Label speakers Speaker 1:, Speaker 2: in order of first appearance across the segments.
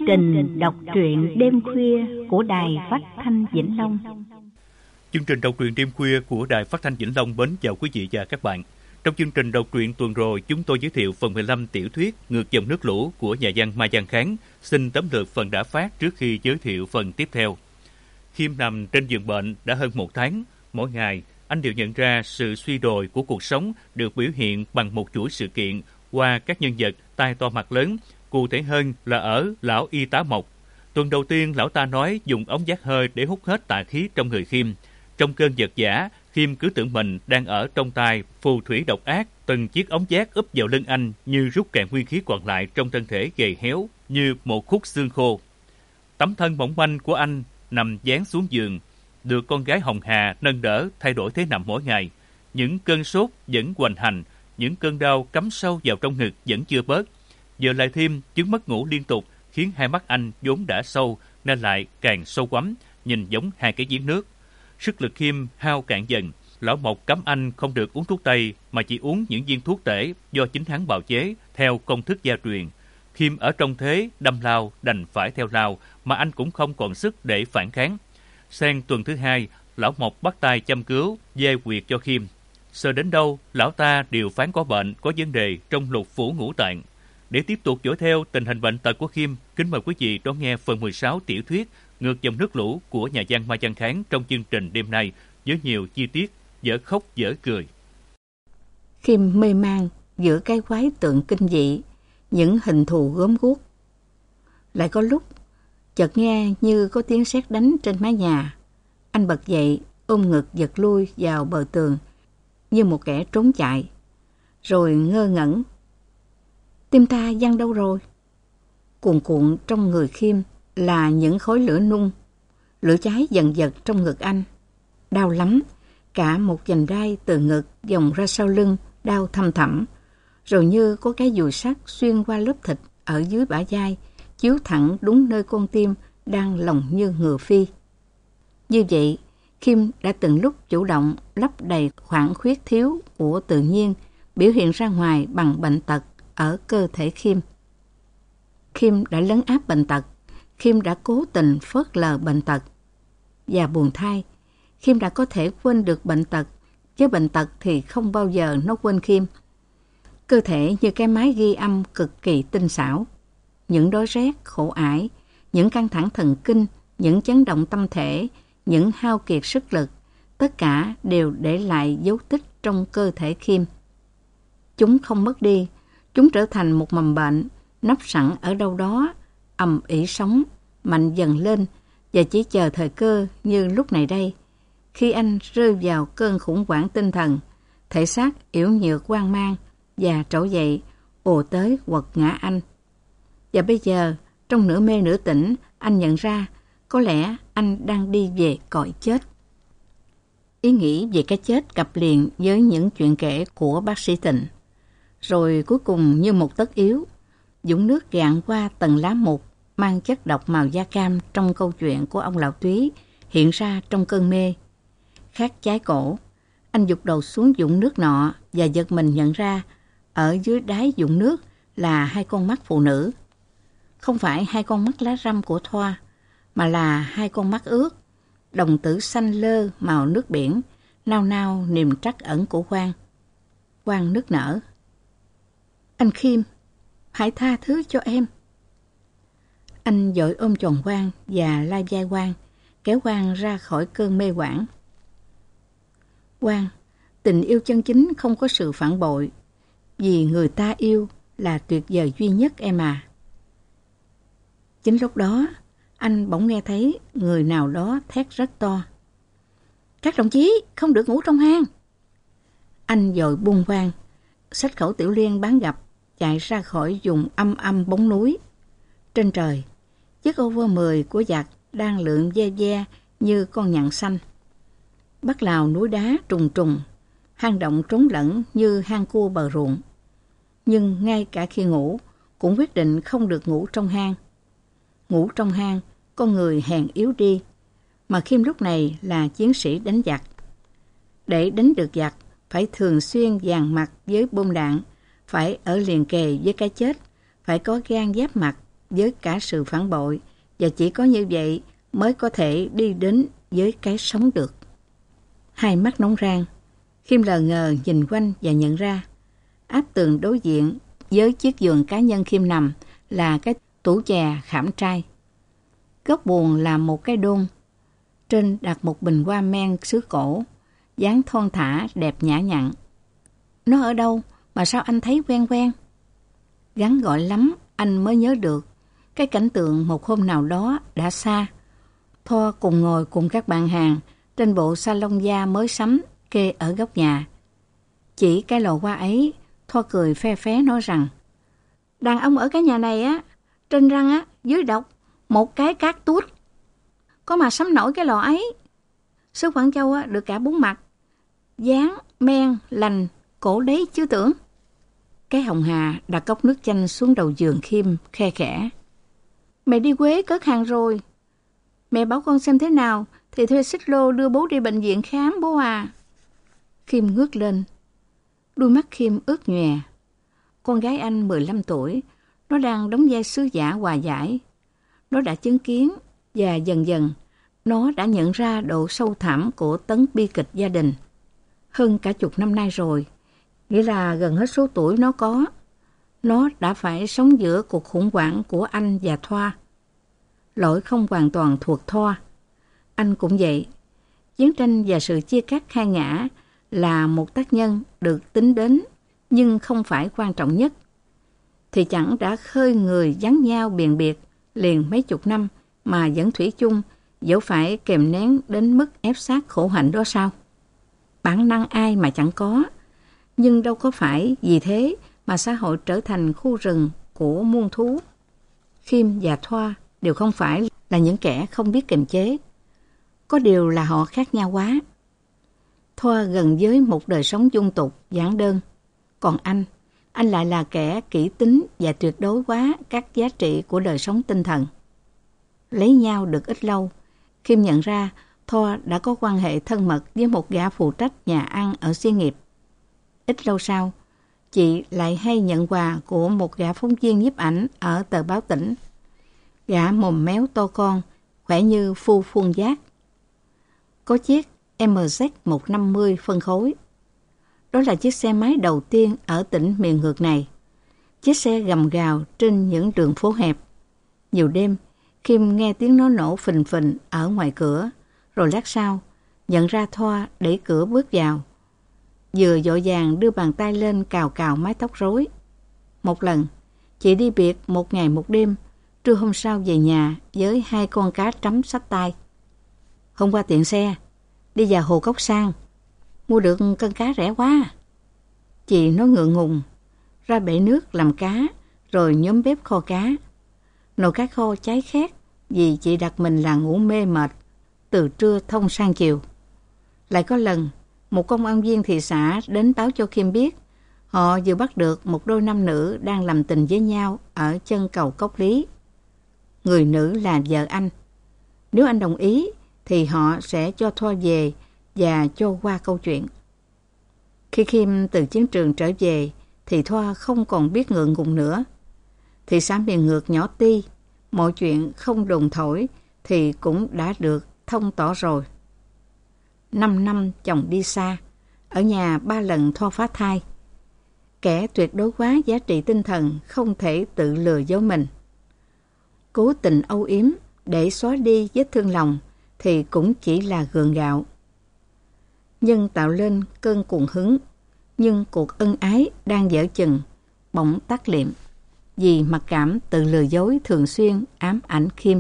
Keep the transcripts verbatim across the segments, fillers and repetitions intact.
Speaker 1: trình đọc truyện đêm khuya của Đài Phát thanh Vĩnh Long.
Speaker 2: Chương trình đọc truyện đêm khuya của Đài Phát thanh Vĩnh Long mến chào quý vị và các bạn. Trong chương trình đọc truyện tuần rồi, chúng tôi giới thiệu phần mười lăm tiểu thuyết Ngược dòng nước lũ của nhà văn Mai Văn Kháng. Xin tóm lược phần đã phát trước khi giới thiệu phần tiếp theo. Khiêm nằm trên giường bệnh đã hơn một tháng. Mỗi ngày, anh đều nhận ra sự suy đồi của cuộc sống được biểu hiện bằng một chuỗi sự kiện qua các nhân vật tai to mặt lớn, cụ thể hơn là ở lão y tá Mộc. Tuần đầu tiên, lão ta nói dùng ống giác hơi để hút hết tà khí trong người Khiêm. Trong cơn giật giả, Khiêm cứ tưởng mình đang ở trong tay phù thủy độc ác, từng chiếc ống giác úp vào lưng anh như rút cạn nguyên khí còn lại trong thân thể gầy héo như một khúc xương khô. Tấm thân mỏng manh của anh nằm dán xuống giường, được con gái Hồng Hà nâng đỡ thay đổi thế nằm mỗi ngày. Những cơn sốt vẫn hoành hành, những cơn đau cắm sâu vào trong ngực vẫn chưa bớt. Giờ lại thêm chứng mất ngủ liên tục khiến hai mắt anh vốn đã sâu nên lại càng sâu quắm, nhìn giống hai cái giếng nước. Sức lực Khiêm hao cạn dần. Lão Mộc cấm anh không được uống thuốc tây mà chỉ uống những viên thuốc tể do chính hắn bào chế theo công thức gia truyền. Khiêm ở trong thế đâm lao đành phải theo lao mà anh cũng không còn sức để phản kháng. Sang tuần thứ hai, lão Mộc bắt tay chăm cứu giai quyệt cho Khiêm. Sờ đến đâu, lão ta đều phán có bệnh, có vấn đề trong lục phủ ngũ tạng. Để tiếp tục dõi theo tình hình bệnh tật của Khiêm, kính mời quý vị đón nghe phần mười sáu tiểu thuyết Ngược dòng nước lũ của nhà văn Mai Văn Kháng trong chương trình đêm nay với nhiều chi tiết dở khóc dở cười.
Speaker 1: Khiêm mê man giữa cái quái tượng kinh dị, những hình thù gớm guốc. Lại có lúc chợt nghe như có tiếng sét đánh trên mái nhà. Anh bật dậy, ôm ngực giật lui vào bờ tường như một kẻ trốn chạy, rồi ngơ ngẩn. Tim ta văng đâu rồi? Cuồn cuộn trong người Khiêm là những khối lửa nung, lửa cháy dần dật trong ngực anh. Đau lắm, cả một vành đai từ ngực dòng ra sau lưng, đau thâm thẳm, rồi như có cái dùi sắt xuyên qua lớp thịt ở dưới bả vai, chiếu thẳng đúng nơi con tim đang lồng như ngựa phi. Như vậy, Khiêm đã từng lúc chủ động lấp đầy khoảng khuyết thiếu của tự nhiên, biểu hiện ra ngoài bằng bệnh tật ở cơ thể Khiêm. Khiêm đã lấn áp bệnh tật, Khiêm đã cố tình phớt lờ bệnh tật. Và buồn thay, Khiêm đã có thể quên được bệnh tật, chứ bệnh tật thì không bao giờ nó quên Khiêm. Cơ thể như cái máy ghi âm cực kỳ tinh xảo. Những đói rét, khổ ải, những căng thẳng thần kinh, những chấn động tâm thể, những hao kiệt sức lực, tất cả đều để lại dấu tích trong cơ thể Khiêm. Chúng không mất đi, chúng trở thành một mầm bệnh, nấp sẵn ở đâu đó, ầm ĩ sống, mạnh dần lên, và chỉ chờ thời cơ như lúc này đây. Khi anh rơi vào cơn khủng hoảng tinh thần, thể xác yếu nhược hoang mang, và trỗi dậy, ồ tới quật ngã anh. Và bây giờ, trong nửa mê nửa tỉnh, anh nhận ra, có lẽ anh đang đi về cõi chết. Ý nghĩ về cái chết cặp liền với những chuyện kể của bác sĩ Thịnh. Rồi cuối cùng như một tất yếu, dũng nước gạn qua tầng lá mục mang chất độc màu da cam trong câu chuyện của ông Lão Túy hiện ra trong cơn mê. Khát cháy cổ, anh giục đầu xuống dũng nước nọ và giật mình nhận ra ở dưới đáy dũng nước là hai con mắt phụ nữ. Không phải hai con mắt lá răm của Thoa, mà là hai con mắt ướt, đồng tử xanh lơ màu nước biển, nao nao niềm trắc ẩn của Quang. Quang nức nở. Anh Khiêm, hãy tha thứ cho em. Anh vội ôm tròn Quang và lai vai Quang, kéo Quang ra khỏi cơn mê hoảng. Quang, tình yêu chân chính không có sự phản bội, vì người ta yêu là tuyệt vời duy nhất em à. Chính lúc đó, anh bỗng nghe thấy người nào đó thét rất to. Các đồng chí không được ngủ trong hang. Anh vội buông Quang, xách khẩu tiểu liên bán gặp, chạy ra khỏi vùng âm âm bóng núi. Trên trời, chiếc ô vơ mười của giặc đang lượn ve ve như con nhạn xanh. Bắc Lào núi đá trùng trùng, hang động trốn lẫn như hang cua bờ ruộng. Nhưng ngay cả khi ngủ, cũng quyết định không được ngủ trong hang. Ngủ trong hang, con người hèn yếu đi, mà Khiêm lúc này là chiến sĩ đánh giặc. Để đánh được giặc, phải thường xuyên dàn mặt với bom đạn, phải ở liền kề với cái chết, phải có gan giáp mặt với cả sự phản bội, và chỉ có như vậy mới có thể đi đến với cái sống được. Hai mắt nóng rang, Khiêm lờ ngờ nhìn quanh và nhận ra áp tường đối diện với chiếc giường cá nhân Khiêm nằm là cái tủ chè khảm trai. Góc buồng là một cái đôn, trên đặt một bình hoa men sứ cổ, dáng thon thả đẹp nhã nhặn. Nó ở đâu mà sao anh thấy quen quen? Gắng gọi lắm anh mới nhớ được cái cảnh tượng một hôm nào đó đã xa. Thoa cùng ngồi cùng các bạn hàng trên bộ salon da mới sắm kê ở góc nhà. Chỉ cái lò hoa ấy, Thoa cười phe phé nói rằng đàn ông ở cái nhà này á, trên răng á, dưới độc một cái cát tuốt, có mà sắm nổi cái lò ấy. Sứ Quảng Châu á, được cả bốn mặt, dáng, men, lành, cổ đấy chứ tưởng. Cái Hồng Hà đặt cốc nước chanh xuống đầu giường Khiêm, khe khẽ. Mẹ đi Quế cất hàng rồi. Mẹ bảo con xem thế nào thì thuê xích lô đưa bố đi bệnh viện khám bố à. Khiêm ngước lên. Đôi mắt Khiêm ướt nhòe. Con gái anh mười lăm tuổi, nó đang đóng vai sứ giả hòa giải. Nó đã chứng kiến và dần dần nó đã nhận ra độ sâu thẳm của tấn bi kịch gia đình. Hơn cả chục năm nay rồi, nghĩa là gần hết số tuổi nó có. Nó đã phải sống giữa cuộc khủng hoảng của anh và Thoa. Lỗi không hoàn toàn thuộc Thoa. Anh cũng vậy. Chiến tranh và sự chia cắt hai ngã là một tác nhân được tính đến nhưng không phải quan trọng nhất. Thì chẳng đã khơi người giằng nhau biền biệt liền mấy chục năm mà vẫn thủy chung, dẫu phải kềm nén đến mức ép sát khổ hạnh đó sao? Bản năng ai mà chẳng có, nhưng đâu có phải vì thế mà xã hội trở thành khu rừng của muôn thú. Khiêm và Thoa đều không phải là những kẻ không biết kiềm chế. Có điều là họ khác nhau quá. Thoa gần với một đời sống dung tục, giản đơn. Còn anh, anh lại là kẻ kỹ tính và tuyệt đối quá các giá trị của đời sống tinh thần. Lấy nhau được ít lâu, Khiêm nhận ra Thoa đã có quan hệ thân mật với một gã phụ trách nhà ăn ở xí nghiệp. Ít lâu sau, chị lại hay nhận quà của một gã phóng viên nhiếp ảnh ở tờ báo tỉnh. Gã mồm méo to con, khỏe như phu Phuôn Giác. Có chiếc em zét một trăm năm mươi phân khối. Đó là chiếc xe máy đầu tiên ở tỉnh miền ngược này. Chiếc xe gầm gào trên những đường phố hẹp. Nhiều đêm, Khiêm nghe tiếng nó nổ phình phình ở ngoài cửa, rồi lát sau, nhận ra Thoa đẩy cửa bước vào. Vừa vội vàng đưa bàn tay lên cào cào mái tóc rối. Một lần, chị đi biệt một ngày một đêm, trưa hôm sau về nhà với hai con cá trắm xách tay. Hôm qua tiện xe, đi vào Hồ Cốc Sang, mua được cân cá rẻ quá. Chị nói ngượng ngùng, ra bể nước làm cá, rồi nhóm bếp kho cá. Nồi cá kho cháy khét vì chị đặt mình là ngủ mê mệt, từ trưa thông sang chiều. Lại có lần, một công an viên thị xã đến báo cho Khiêm biết họ vừa bắt được một đôi nam nữ đang làm tình với nhau ở chân cầu Cốc Lý. Người nữ là vợ anh. Nếu anh đồng ý thì họ sẽ cho Thoa về và cho qua câu chuyện. Khi Khiêm từ chiến trường trở về thì Thoa không còn biết ngượng ngùng nữa. Thị xã miền ngược nhỏ ti, mọi chuyện không đồn thổi thì cũng đã được thông tỏ rồi. Năm năm chồng đi xa, ở nhà ba lần Thoa phá thai. Kẻ tuyệt đối quá giá trị tinh thần không thể tự lừa dối mình. Cố tình âu yếm để xóa đi vết thương lòng thì cũng chỉ là gượng gạo. Nhưng tạo lên cơn cuồng hứng, nhưng cuộc ân ái đang dở chừng, bỗng tắt liệm, vì mặc cảm tự lừa dối thường xuyên ám ảnh Khiêm.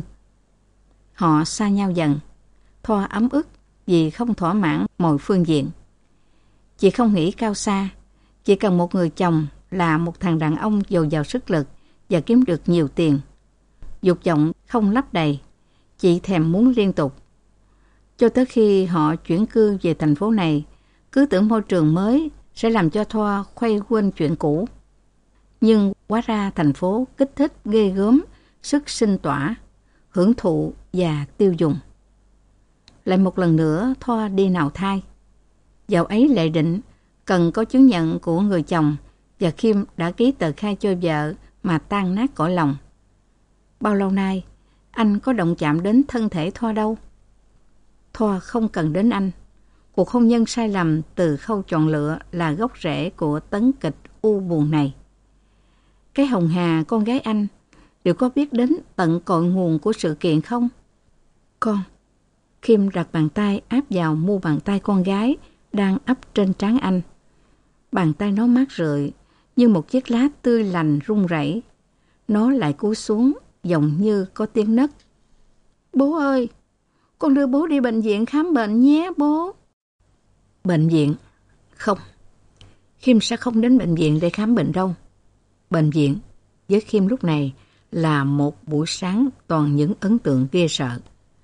Speaker 1: Họ xa nhau dần, Thoa ấm ức vì không thỏa mãn mọi phương diện. Chị không nghĩ cao xa, chị cần một người chồng là một thằng đàn ông dồi dào sức lực và kiếm được nhiều tiền. Dục vọng không lấp đầy, chị thèm muốn liên tục. Cho tới khi họ chuyển cư về thành phố này, cứ tưởng môi trường mới sẽ làm cho Thoa khuây quên chuyện cũ. Nhưng hóa ra thành phố kích thích ghê gớm sức sinh tỏa, hưởng thụ và tiêu dùng. Lại một lần nữa Thoa đi nạo thai. Dạo ấy Lệ định cần có chứng nhận của người chồng và Khiêm đã ký tờ khai cho vợ mà tan nát cõi lòng. Bao lâu nay, anh có động chạm đến thân thể Thoa đâu. Thoa không cần đến anh. Cuộc hôn nhân sai lầm từ khâu chọn lựa là gốc rễ của tấn kịch u buồn này. Cái Hồng Hà, con gái anh, đều có biết đến tận cội nguồn của sự kiện không? Con. Kim đặt bàn tay áp vào mu bàn tay con gái đang ấp trên trán anh. Bàn tay nó mát rượi, như một chiếc lá tươi lành rung rẩy. Nó lại cúi xuống, giọng như có tiếng nấc. Bố ơi, con đưa bố đi bệnh viện khám bệnh nhé bố. Bệnh viện? Không. Kim sẽ không đến bệnh viện để khám bệnh đâu. Bệnh viện với Kim lúc này là một buổi sáng toàn những ấn tượng ghê sợ.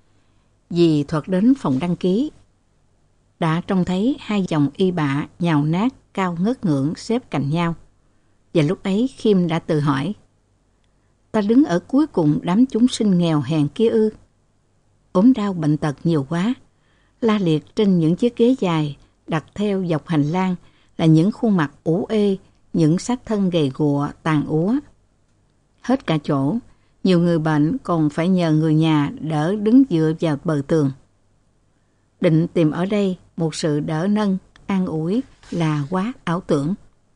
Speaker 1: Dì thoạt đến phòng đăng ký. Đã trông thấy hai dòng y bạ nhào nát cao ngất ngưỡng xếp cạnh nhau. Và lúc ấy Kim đã tự hỏi, ta đứng ở cuối cùng đám chúng sinh nghèo hèn kia ư? Ốm đau bệnh tật nhiều quá, la liệt trên những chiếc ghế dài đặt theo dọc hành lang là những khuôn mặt ủ ê, những xác thân gầy guọ tàn úa. Hết cả chỗ, nhiều người bệnh còn phải nhờ người nhà đỡ đứng dựa vào bờ tường. Định tìm ở đây một sự đỡ nâng, an ủi là quá ảo tưởng.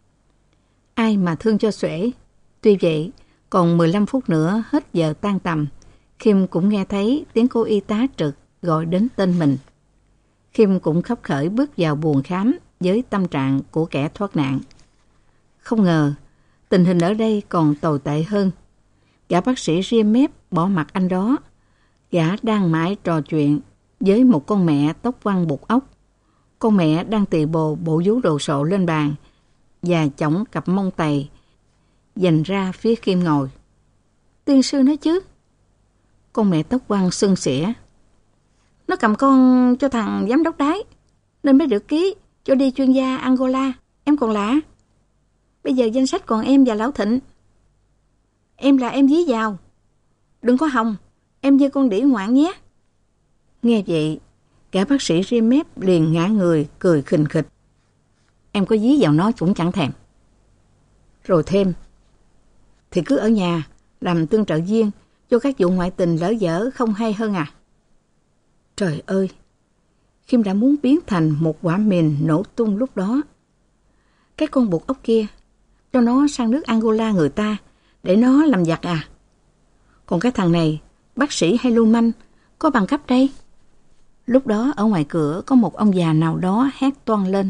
Speaker 1: Ai mà thương cho xuể. Tuy vậy, còn mười lăm phút nữa hết giờ tan tầm, Kim cũng nghe thấy tiếng cô y tá trực gọi đến tên mình. Kim cũng khấp khởi bước vào buồng khám với tâm trạng của kẻ thoát nạn. Không ngờ, tình hình ở đây còn tồi tệ hơn. Gã bác sĩ ria mép bỏ mặt anh đó. Gã đang mãi trò chuyện với một con mẹ tóc quăn buộc óc. Con mẹ đang tì bồ bộ vú đồ sộ lên bàn và chổng cặp mông tày dành ra phía Kim ngồi. Tiên sư nói chứ. Con mẹ tóc quăn xưng xỉa. Nó cầm con cho thằng giám đốc đái nên mới được ký cho đi chuyên gia Angola. Em còn lạ. Bây giờ danh sách còn em và Lão Thịnh. Em là em dí vào. Đừng có hòng. Em như con đĩ ngoạn nhé. Nghe vậy, gã bác sĩ ria mép liền ngã người cười khình khịch. Em có dí vào nó cũng chẳng thèm. Rồi thêm, thì cứ ở nhà làm tương trợ viên cho các vụ ngoại tình lỡ dở không hay hơn à? Trời ơi, Kim đã muốn biến thành một quả mìn nổ tung lúc đó. Cái con buộc ốc kia, cho nó sang nước Angola người ta để nó làm giặc à? Còn cái thằng này, bác sĩ hay lưu manh, có bằng cấp đây? Lúc đó ở ngoài cửa có một ông già nào đó hét toan lên.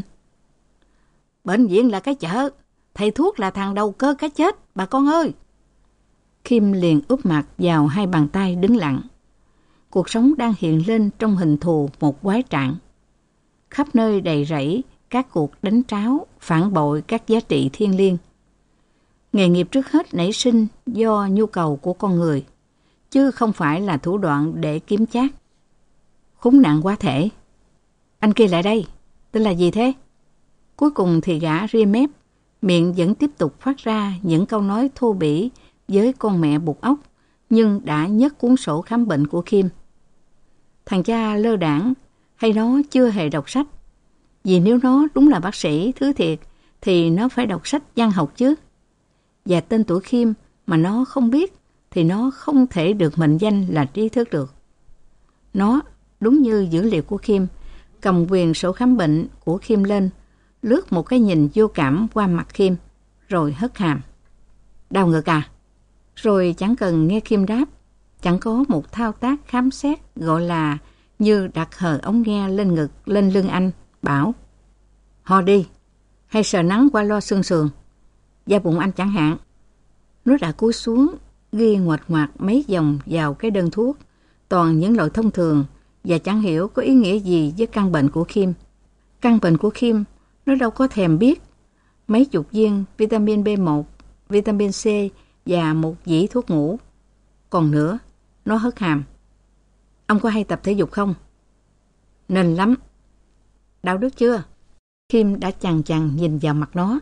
Speaker 1: Bệnh viện là cái chợ, thầy thuốc là thằng đầu cơ cái chết, bà con ơi! Kim liền úp mặt vào hai bàn tay đứng lặng. Cuộc sống đang hiện lên trong hình thù một quái trạng. Khắp nơi đầy rẫy các cuộc đánh tráo, phản bội các giá trị thiêng liêng. Nghề nghiệp trước hết nảy sinh do nhu cầu của con người, chứ không phải là thủ đoạn để kiếm chác. Khốn nạn quá thể. Anh kia lại đây, tên là gì thế? Cuối cùng thì gã ria mép, miệng vẫn tiếp tục phát ra những câu nói thô bỉ với con mẹ buộc ốc, nhưng đã nhấc cuốn sổ khám bệnh của Kim. Thằng cha lơ đãng hay nó chưa hề đọc sách? Vì nếu nó đúng là bác sĩ thứ thiệt thì nó phải đọc sách văn học chứ. Và tên tuổi Kim mà nó không biết thì nó không thể được mệnh danh là trí thức được. Nó, đúng như dữ liệu của Kim, cầm quyền sổ khám bệnh của Kim lên, lướt một cái nhìn vô cảm qua mặt Kim, rồi hất hàm. Đau ngực à? Rồi chẳng cần nghe Kim đáp, chẳng có một thao tác khám xét gọi là như đặt hờ ống nghe lên ngực, lên lưng anh, bảo ho đi, hay sờ nắng qua lo xương sườn, da bụng anh chẳng hạn. Nó đã cúi xuống, ghi ngoạch ngoạc mấy dòng vào cái đơn thuốc, toàn những loại thông thường và chẳng hiểu có ý nghĩa gì với căn bệnh của Kim. Căn bệnh của Kim, nó đâu có thèm biết. Mấy chục viên vitamin B một, vitamin C và một dĩ thuốc ngủ. Còn nữa, nó hất hàm. Ông có hay tập thể dục không? Nên lắm. Đạo đức chưa? Kim đã chằn chằn nhìn vào mặt nó.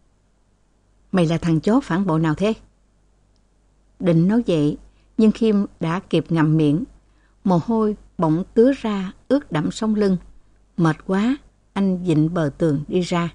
Speaker 1: Mày là thằng chó phản bội nào thế? Định nói vậy, nhưng Kim đã kịp ngậm miệng. Mồ hôi bỗng tứa ra ướt đẫm sống lưng. Mệt quá, anh vịn bờ tường đi ra.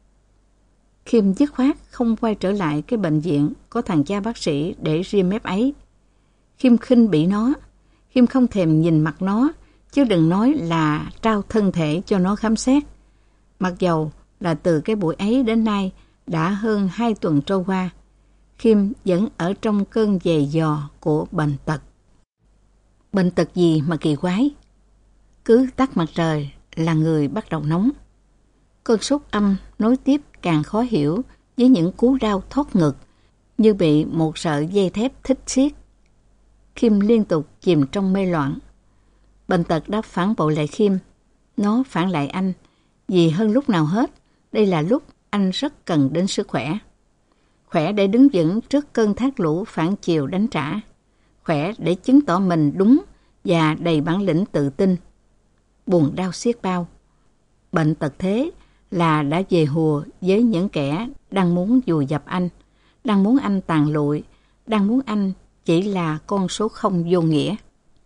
Speaker 1: Kim dứt khoát không quay trở lại cái bệnh viện có thằng cha bác sĩ để ria mép ấy. Khiêm khinh bỉ nó. Khiêm không thèm nhìn mặt nó, chứ đừng nói là trao thân thể cho nó khám xét. Mặc dầu là từ cái buổi ấy đến nay đã hơn hai tuần trôi qua, Khiêm vẫn ở trong cơn dè dò của bệnh tật. Bệnh tật gì mà kỳ quái? Cứ tắt mặt trời là người bắt đầu nóng. Cơn sốt âm nối tiếp càng khó hiểu với những cú đau thót ngực như bị một sợi dây thép thít siết. Khiêm liên tục chìm trong mê loạn. Bệnh tật đã phản bội lại Khiêm. Nó phản lại anh, vì hơn lúc nào hết, đây là lúc anh rất cần đến sức khỏe. Khỏe để đứng vững trước cơn thác lũ phản chiều đánh trả. Khỏe để chứng tỏ mình đúng và đầy bản lĩnh tự tin. Buồn đau xiết bao. Bệnh tật thế là đã về hùa với những kẻ đang muốn vùi dập anh, đang muốn anh tàn lụi, đang muốn anh chỉ là con số không vô nghĩa.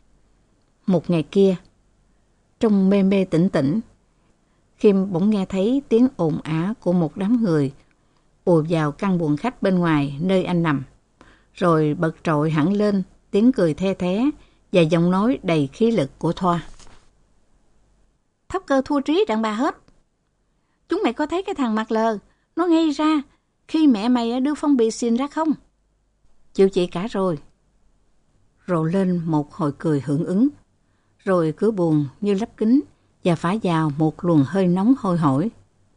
Speaker 1: Một ngày kia, trong mê mê tỉnh tỉnh, Khiêm bỗng nghe thấy tiếng ồn ào của một đám người ùa vào căn buồng khách bên ngoài nơi anh nằm, rồi bật trội hẳn lên tiếng cười the thé và giọng nói đầy khí lực của Thoa. Thấp cơ thua trí đàn bà hết. Chúng mày có thấy cái thằng mặt lờ nó ngây ra khi mẹ mày đưa phong bì xin ra không? Chịu chị cả rồi. Rộ lên một hồi cười hưởng ứng, rồi cửa buồng như lắp kính và phả vào một luồng hơi nóng hôi hổi.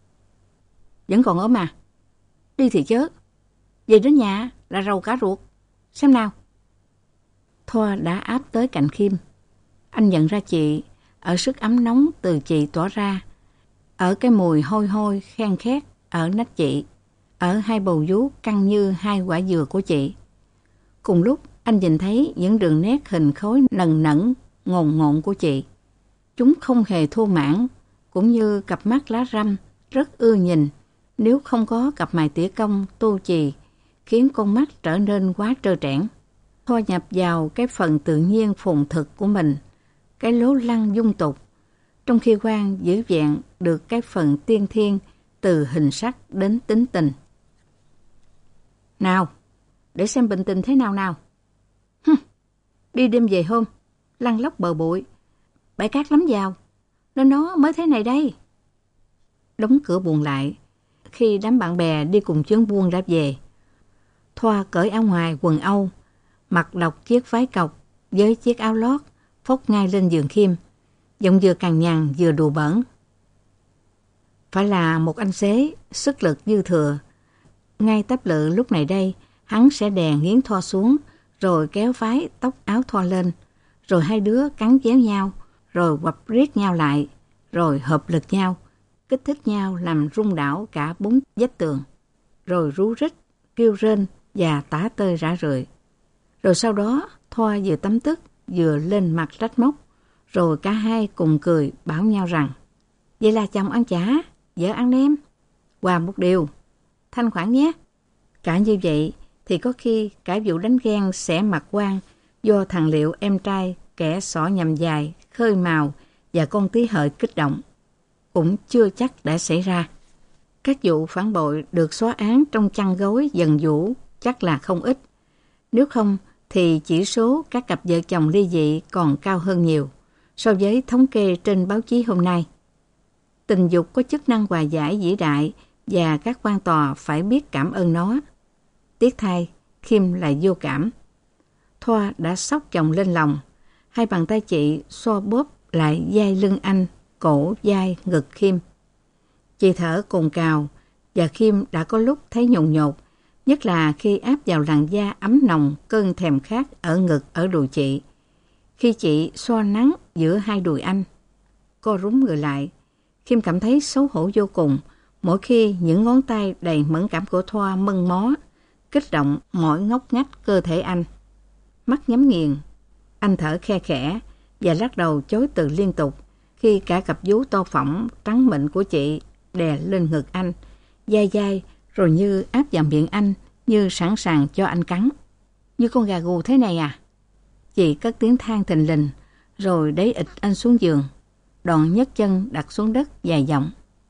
Speaker 1: Vẫn còn ốm à? Đi thì chớ. Về đến nhà là rầu cả ruột. Xem nào. Thoa đã áp tới cạnh Khiêm. Anh nhận ra chị ở sức ấm nóng từ chị tỏa ra, ở cái mùi hôi hôi khen khét ở nách chị, ở hai bầu vú căng như hai quả dừa của chị. Cùng lúc anh nhìn thấy những đường nét hình khối nần nẫn, ngồn ngộn của chị. Chúng không hề thô mãn, cũng như cặp mắt lá răm rất ưa nhìn, nếu không có cặp mày tỉa cong tô chì khiến con mắt trở nên quá trơ trẽn. Thoa nhập vào cái phần tự nhiên phồn thực của mình, cái lố lăng dung tục, trong khi Quang giữ vẹn được cái phần tiên thiên từ hình sắc đến tính tình. Nào, để xem bệnh tình thế nào nào. Hừm, đi đêm về hôm, lăn lóc bờ bụi, bãi cát lắm vào, nên nó mới thế này đây. Đóng cửa buồn lại, khi đám bạn bè đi cùng chuyến buôn đã về, Thoa cởi áo ngoài quần Âu, mặc đọc chiếc váy cọc với chiếc áo lót, phốc ngay lên giường Khiêm, giọng vừa cằn nhằn vừa đùa bỡn. Phải là một anh xế, sức lực dư thừa. Ngay táp lự lúc này đây, hắn sẽ đè nghiến Thoa xuống, rồi kéo phái tóc áo Thoa lên, rồi hai đứa cắn chéo nhau, rồi quặp riết nhau lại, rồi hợp lực nhau, kích thích nhau làm rung đảo cả bốn vách tường, rồi rú rít, kêu rên và tả tơi rã rượi. Rồi sau đó, Thoa vừa tấm tức, vừa lên mặt trách móc, rồi cả hai cùng cười bảo nhau rằng, vậy là chồng ăn chả, vợ ăn nem. Qua một điều, thanh khoản nhé. Cả như vậy thì có khi cả vụ đánh ghen sẽ mặt Quang do thằng Liệu em trai kẻ xỏ nhầm dài, khơi màu và con tí hợi kích động cũng chưa chắc đã xảy ra. Các vụ phản bội được xóa án trong chăn gối dần dũ chắc là không ít. Nếu không thì chỉ số các cặp vợ chồng ly dị còn cao hơn nhiều so với thống kê trên báo chí hôm nay. Tình dục có chức năng hòa giải vĩ đại và các quan tòa phải biết cảm ơn nó. Tiếc thay, Khiêm lại vô cảm. Thoa đã xốc chồng lên lòng. Hai bàn tay chị xoa bóp lại vai lưng anh, cổ, vai, ngực Khiêm. Chị thở cồn cào và Khiêm đã có lúc thấy nhồn nhột, nhất là khi áp vào làn da ấm nồng cơn thèm khát ở ngực ở đùi chị. Khi chị xoa nắng giữa hai đùi anh, co rúm người lại, Khiêm cảm thấy xấu hổ vô cùng mỗi khi những ngón tay đầy mẫn cảm của Thoa mân mó, kích động mọi ngóc ngách cơ thể anh. Mắt nhắm nghiền, anh thở khe khẽ và lắc đầu chối từ liên tục khi cả cặp vú to phỏng trắng mịn của chị đè lên ngực anh, dai dai rồi như áp vào miệng anh, như sẵn sàng cho anh cắn. Như con gà gù thế này à? Chị cất tiếng than thình lình, rồi đẩy ịch anh xuống giường, đoạn nhấc chân đặt xuống đất dài giọng.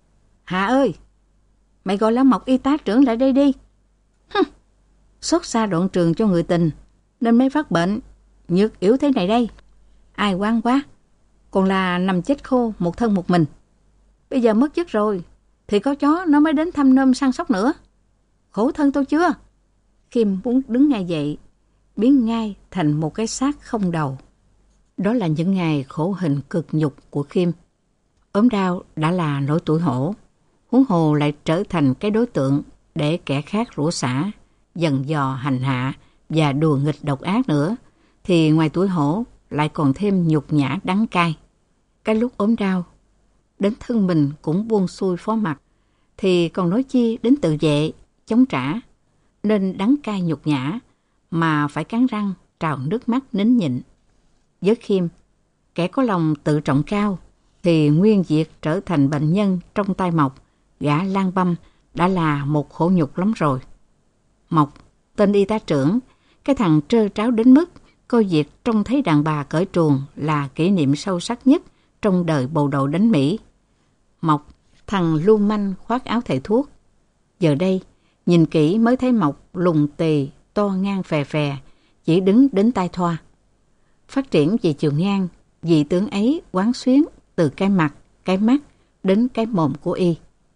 Speaker 1: Hà ơi, mày gọi Lão Mộc y tá trưởng lại đây đi. Hừm, xót xa đoạn trường cho người tình nên mới phát bệnh, nhược yếu thế này đây. Ai oan quá, còn là nằm chết khô một thân một mình. Bây giờ mất chức rồi, thì có chó nó mới đến thăm nom săn sóc nữa. Khổ thân tôi chưa? Khiêm muốn đứng ngay dậy, biến ngay thành một cái xác không đầu. Đó là những ngày khổ hình cực nhục của Khiêm. Ốm đau đã là nỗi tủi hổ, huống hồ lại trở thành cái đối tượng để kẻ khác rủa xả, dần dò hành hạ và đùa nghịch độc ác nữa, thì ngoài tủi hổ lại còn thêm nhục nhã đắng cay. Cái lúc ốm đau, đến thân mình cũng buông xuôi phó mặc, thì còn nói chi đến tự vệ, chống trả, nên đắng cay nhục nhã mà phải cắn răng trào nước mắt nín nhịn. Với Khiêm, kẻ có lòng tự trọng cao, thì nguyên việc trở thành bệnh nhân trong tay Mộc, gã lang băm, đã là một khổ nhục lắm rồi. Mộc, tên y tá trưởng, cái thằng trơ tráo đến mức coi việc trông thấy đàn bà cởi truồng là kỷ niệm sâu sắc nhất trong đời bầu đầu đánh Mỹ. Mộc, thằng lưu manh khoác áo thầy thuốc. Giờ đây, nhìn kỹ mới thấy Mộc lùn tì, to ngang phè phè, chỉ đứng đến tai thoa. Phát triển về chiều ngang, vị tướng ấy quán xuyến từ cái mặt, cái mắt đến cái mồm của y.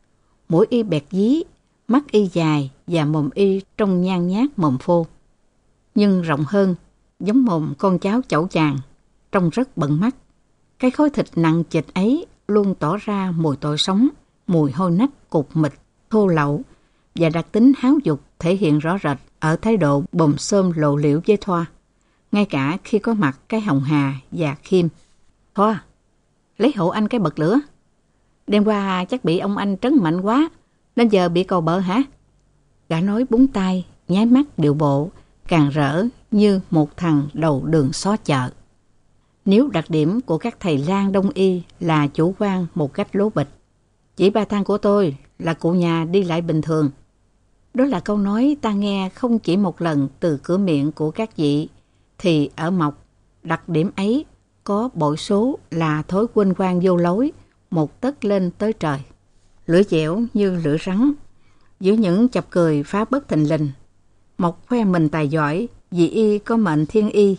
Speaker 1: Mũi y bẹt dí, mắt y dài và mồm y trông nhan nhát mồm phô. Nhưng rộng hơn, giống mồm con cháu chẩu chàng, trông rất bận mắt. Cái khối thịt nặng chịch ấy luôn tỏ ra mùi tội sống, mùi hôi nách cục mịch, thô lậu, và đặc tính háo dục thể hiện rõ rệt ở thái độ bồm xôm lộ liễu với Thoa, ngay cả khi có mặt cái Hồng Hà và Khiêm. Thoa, lấy hộ anh cái bật lửa. Đêm qua chắc bị ông anh trấn mạnh quá, nên giờ bị cầu bợ hả? Gã nói búng tay, nháy mắt điệu bộ, càng rỡ như một thằng đầu đường xó chợ. Nếu đặc điểm của các thầy lang đông y là chủ quan một cách lố bịch, chỉ ba thang của tôi là cụ nhà đi lại bình thường. Đó là câu nói ta nghe không chỉ một lần từ cửa miệng của các vị, thì ở Mộc, đặc điểm ấy có bội số là thói quên quan vô lối, một tấc lên tới trời. Lưỡi dẻo như lưỡi rắn, giữa những chọc cười phá bất thình lình. Mộc khoe mình tài giỏi vì y có mệnh thiên y,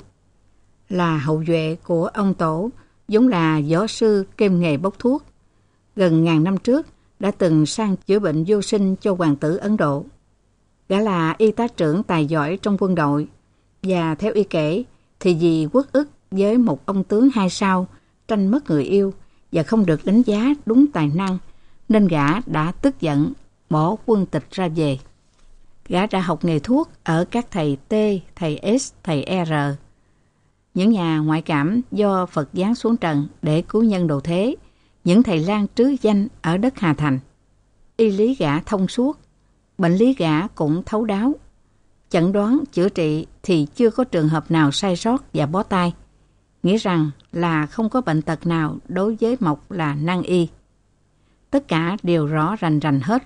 Speaker 1: là hậu duệ của ông tổ, vốn là võ sư kiêm nghề bốc thuốc. Gần ngàn năm trước đã từng sang chữa bệnh vô sinh cho hoàng tử Ấn Độ. Gã là y tá trưởng tài giỏi trong quân đội, và theo y kể thì vì uất ức với một ông tướng hai sao tranh mất người yêu và không được đánh giá đúng tài năng, nên gã đã tức giận bỏ quân tịch ra về. Gã đã học nghề thuốc ở các thầy T, thầy S, thầy R, những nhà ngoại cảm do Phật giáng xuống trần để cứu nhân độ thế, những thầy lang trứ danh ở đất Hà Thành. Y lý gã thông suốt, bệnh lý gã cũng thấu đáo. Chẩn đoán chữa trị thì chưa có trường hợp nào sai sót và bó tay, nghĩa rằng là không có bệnh tật nào đối với Mộc là năng y. Tất cả đều rõ rành rành hết.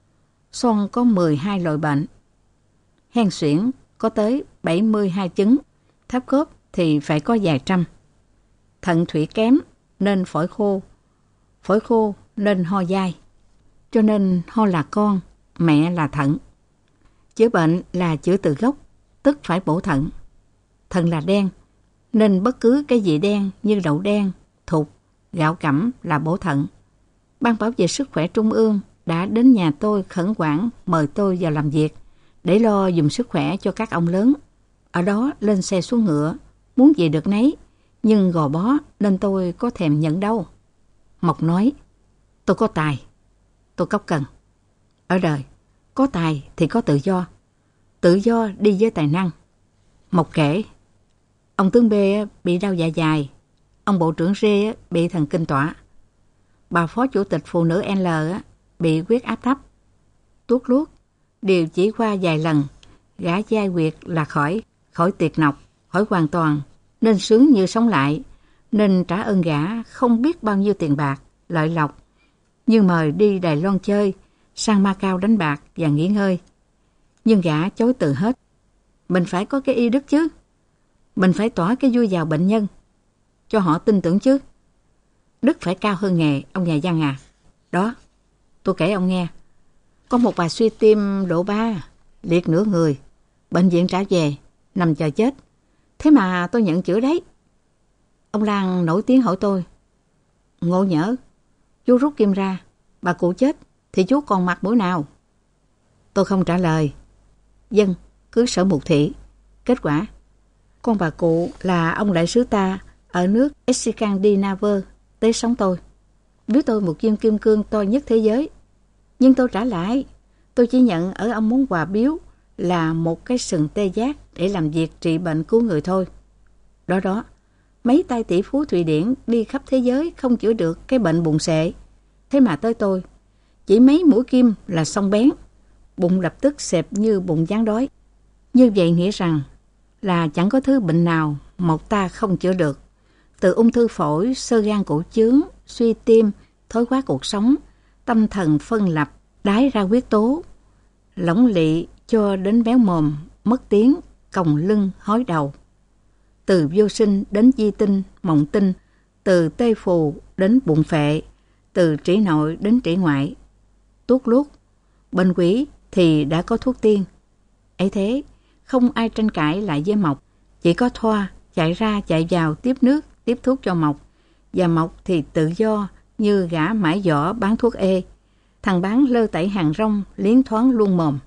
Speaker 1: Son có mười hai loại bệnh. Hen suyễn có tới bảy mươi hai chứng, tháp khớp thì phải có vài trăm. Thận thủy kém nên phổi khô, phổi khô nên ho dai. Cho nên ho là con, mẹ là thận. Chữa bệnh là chữa từ gốc, tức phải bổ thận. Thận là đen, nên bất cứ cái gì đen như đậu đen, thục, gạo cẩm là bổ thận. Ban bảo vệ sức khỏe trung ương đã đến nhà tôi khẩn khoản mời tôi vào làm việc để lo dùm sức khỏe cho các ông lớn. Ở đó lên xe xuống ngựa, muốn gì được nấy, nhưng gò bó nên tôi có thèm nhận đâu. Mộc nói, tôi có tài, tôi cóc cần. Ở đời, có tài thì có tự do, tự do đi với tài năng. Mộc kể, ông tướng B bị đau dạ dày, ông bộ trưởng G bị thần kinh tọa, bà phó chủ tịch phụ nữ L bị huyết áp thấp. Tuốt luốt, điều chỉ qua vài lần, gã giai quyệt là khỏi, khỏi tuyệt nọc, khỏi hoàn toàn, nên sướng như sống lại, nên trả ơn gã không biết bao nhiêu tiền bạc, lợi lộc, như mời đi Đài Loan chơi, sang Macau đánh bạc và nghỉ ngơi. Nhưng gã chối từ hết. Mình phải có cái y đức chứ. Mình phải tỏa cái vui vào bệnh nhân, cho họ tin tưởng chứ. Đức phải cao hơn nghề, ông nhà văn à. Đó, tôi kể ông nghe. Có một bà suy tim độ ba, liệt nửa người, bệnh viện trả về, nằm chờ chết. Thế mà tôi nhận chữa đấy. Ông Lan nổi tiếng hỏi tôi. Ngộ nhỡ, chú rút kim ra, bà cụ chết thì chú còn mặt mũi nào? Tôi không trả lời. Dân, cứ sở mục thị. Kết quả, con bà cụ là ông đại sứ ta ở nước Scandinavia tới sống tôi. Biếu tôi một viên kim cương to nhất thế giới. Nhưng tôi trả lại, tôi chỉ nhận ở ông món quà biếu là một cái sừng tê giác để làm việc trị bệnh cứu người thôi. Đó đó, mấy tay tỷ phú Thụy Điển đi khắp thế giới không chữa được cái bệnh bụng sệ. Thế mà tới tôi, chỉ mấy mũi kim là xong bén, bụng lập tức xẹp như bụng gián đói. Như vậy nghĩa rằng là chẳng có thứ bệnh nào một ta không chữa được. Từ ung thư phổi, xơ gan cổ chướng, suy tim, thói hóa cuộc sống, tâm thần phân lập, đái ra huyết tố, lỏng lị cho đến béo mồm, mất tiếng, còng lưng, hói đầu. Từ vô sinh đến di tinh, mộng tinh, từ tê phù đến bụng phệ, từ trĩ nội đến trĩ ngoại. Tuốt luốt, bệnh quỷ thì đã có thuốc tiên. Ấy thế, không ai tranh cãi lại với Mộc, chỉ có Thoa chạy ra chạy vào tiếp nước, tiếp thuốc cho Mộc, và Mộc thì tự do như gã mãi giỏ bán thuốc ê. Thằng bán lơ tẩy hàng rong, liến thoáng luôn mồm.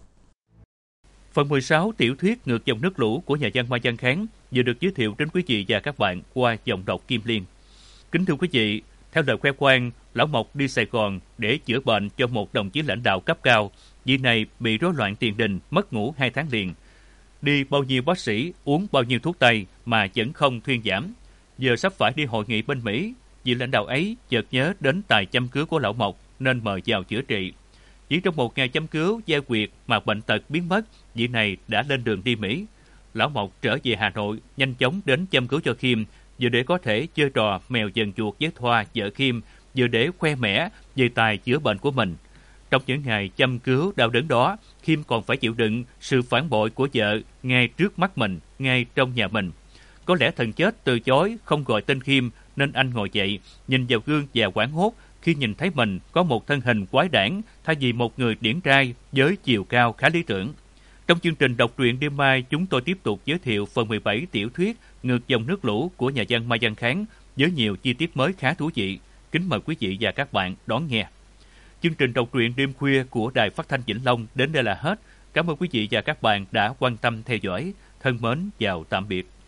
Speaker 2: Phần mười sáu tiểu thuyết Ngược dòng nước lũ của nhà văn Mai Văn Kháng vừa được giới thiệu đến quý vị và các bạn qua giọng đọc Kim Liên. Kính thưa quý vị, theo lời khoe khoang, Lão Mộc đi Sài Gòn để chữa bệnh cho một đồng chí lãnh đạo cấp cao. Vị này bị rối loạn tiền đình, mất ngủ hai tháng liền. Đi bao nhiêu bác sĩ, uống bao nhiêu thuốc tây mà vẫn không thuyên giảm. Giờ sắp phải đi hội nghị bên Mỹ, vị lãnh đạo ấy chợt nhớ đến tài châm cứu của Lão Mộc nên mời vào chữa trị. Chỉ trong một ngày châm cứu giai quyệt mà bệnh tật biến mất, vị này đã lên đường đi Mỹ. Lão Mộc trở về Hà Nội, nhanh chóng đến châm cứu cho Khiêm, vừa để có thể chơi trò mèo dần chuột với Thoa vợ Khiêm, vừa để khoe mẽ về tài chữa bệnh của mình. Trong những ngày châm cứu đau đớn đó, Khiêm còn phải chịu đựng sự phản bội của vợ ngay trước mắt mình, ngay trong nhà mình. Có lẽ thần chết từ chối không gọi tên Khiêm nên anh ngồi dậy, nhìn vào gương và hoảng hốt khi nhìn thấy mình có một thân hình quái đản thay vì một người điển trai với chiều cao khá lý tưởng. Trong chương trình đọc truyện đêm mai, chúng tôi tiếp tục giới thiệu phần mười bảy tiểu thuyết Ngược dòng nước lũ của nhà văn Mai Văn Kháng với nhiều chi tiết mới khá thú vị. Kính mời quý vị và các bạn đón nghe. Chương trình đọc truyện đêm khuya của Đài Phát thanh Vĩnh Long đến đây là hết. Cảm ơn quý vị và các bạn đã quan tâm theo dõi. Thân mến, chào tạm biệt.